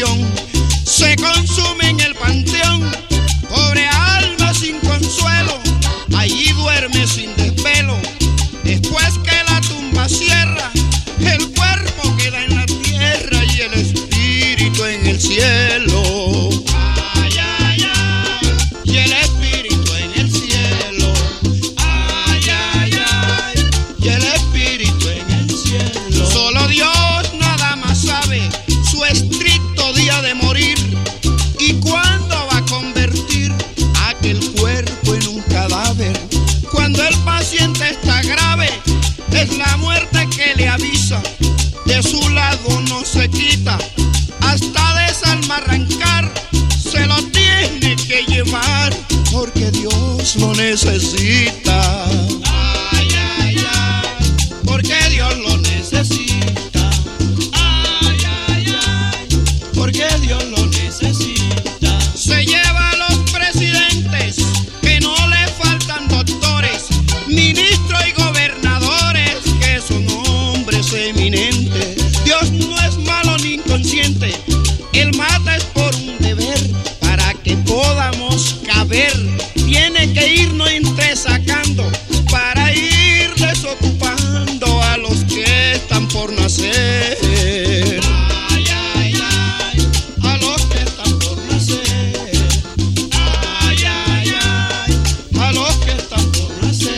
pasión se consume en el panteón. Pobre alma sin consuelo, allí duerme sin desvelo. Después que la tumba cierra, el cuerpo queda en la tierra y el espíritu en el cielo. Ay, ay, ay, y el espíritu en el cielo. Ay, ay, ay, y el espíritu en el cielo. Solo Dios nada más sabe su estricto día de morir y cuándo va a convertir aquel cuerpo en un cadáver. Cuando el paciente está grave, es la muerte que le avisa. De su lado no se quita, hasta desalmarrancar se lo tiene que llevar, porque Dios lo necesita. Ay, ay, ay, porque Dios lo necesita. Ay, ay, ay, porque Dios lo necesita. Se lleva a los presidentes, que no le faltan doctores, ministros y gobernadores, que son hombres eminentes. Dios no es malo ni inconsciente, Él mata es por un deber, para que podamos caber. Tiene que irnos entresacando para ir desocupando a los que están por nacer. Ay, ay, ay, a los que están por nacer. Ay, ay, ay, a los que están por nacer.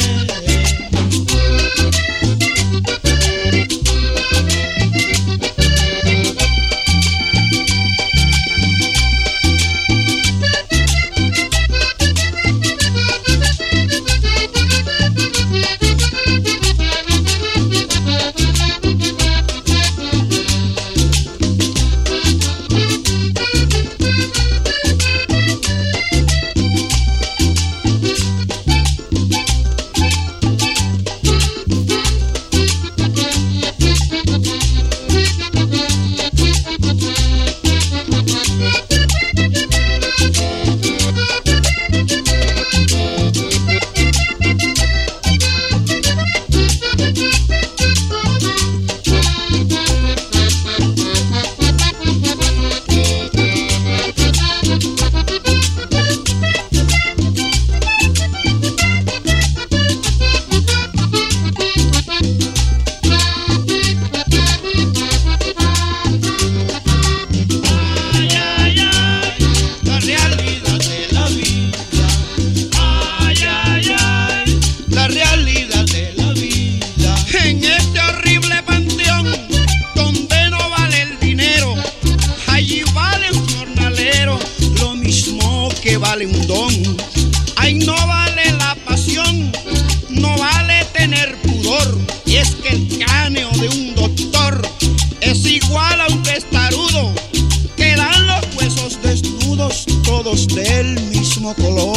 Vale un don, ay, no vale la pasión, no vale tener pudor. Y es que el cráneo de un doctor es igual a un testarudo, quedan los huesos desnudos, todos del mismo color.